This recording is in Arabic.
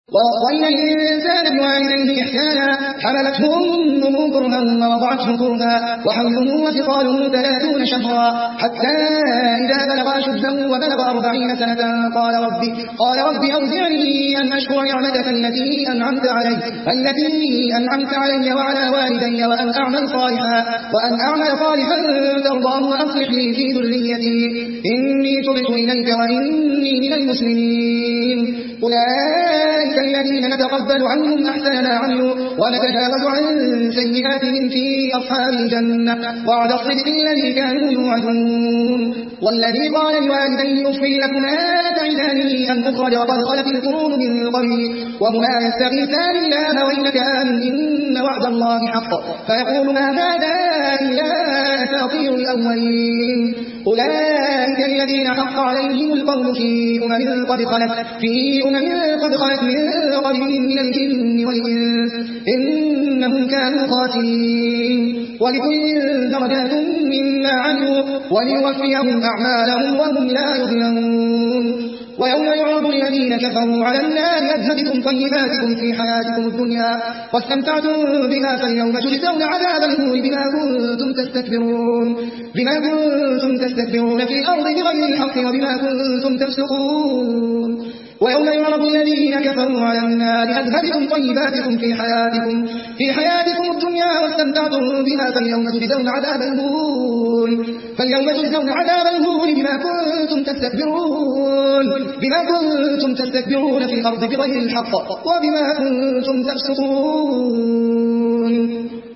ووصينا الإنسان بوالديه إحسانا حملته أمه كرها ووضعته كرها وحمله وثقاله 30 شهرا حتى إذا بلغ أشده وبلغ 40 سنة قال رب أوزعني أن أشكر نعمتك التي أنعمت علي وعلى والدي وأن أعمل صالحا ترضاه وأصلح لي في ذريتي إني تبت إليك وإني من المسلمين. أولئك الذين نتقبل عنهم أحسن ما عملوا ونتجاوز عن سيئاتهم في أصحاب الجنة وعد الصدق الذي كانوا يوعدون. والذي قال لوالديه أف لكما تعداني أن أخرج وقد خلت القرون من قبلي وهما يستغيثان الله ويلك آمن إن وعد الله حق فيقول ما هذا إلا أساطير الأولين. أولئك الذين حق عليهم القول في أمم قد خلت من قبلهم من الجن والإنس إنهم كانوا خاسرين. ولكل درجات مما عملوا وليوفيهم أعمالهم وهم لا يظلمون. ويوم يعرض الذين كفروا على النار أذهبتم طيباتكم في حياتكم الدنيا واستمتعتم بها فاليوم تجزون عذاب الهون بما كنتم تستكبرون في الأرض بغير الحق وبما كنتم تفسقون. ويوم يعرض الذين كفروا على النار أذهبتم طيباتكم في حياتكم الدنيا واستمتعتم بها فاليوم تجزون عذاب الهون بما كنتم تستكبرون في الأرض بغير الحق وبما كنتم تفسقون.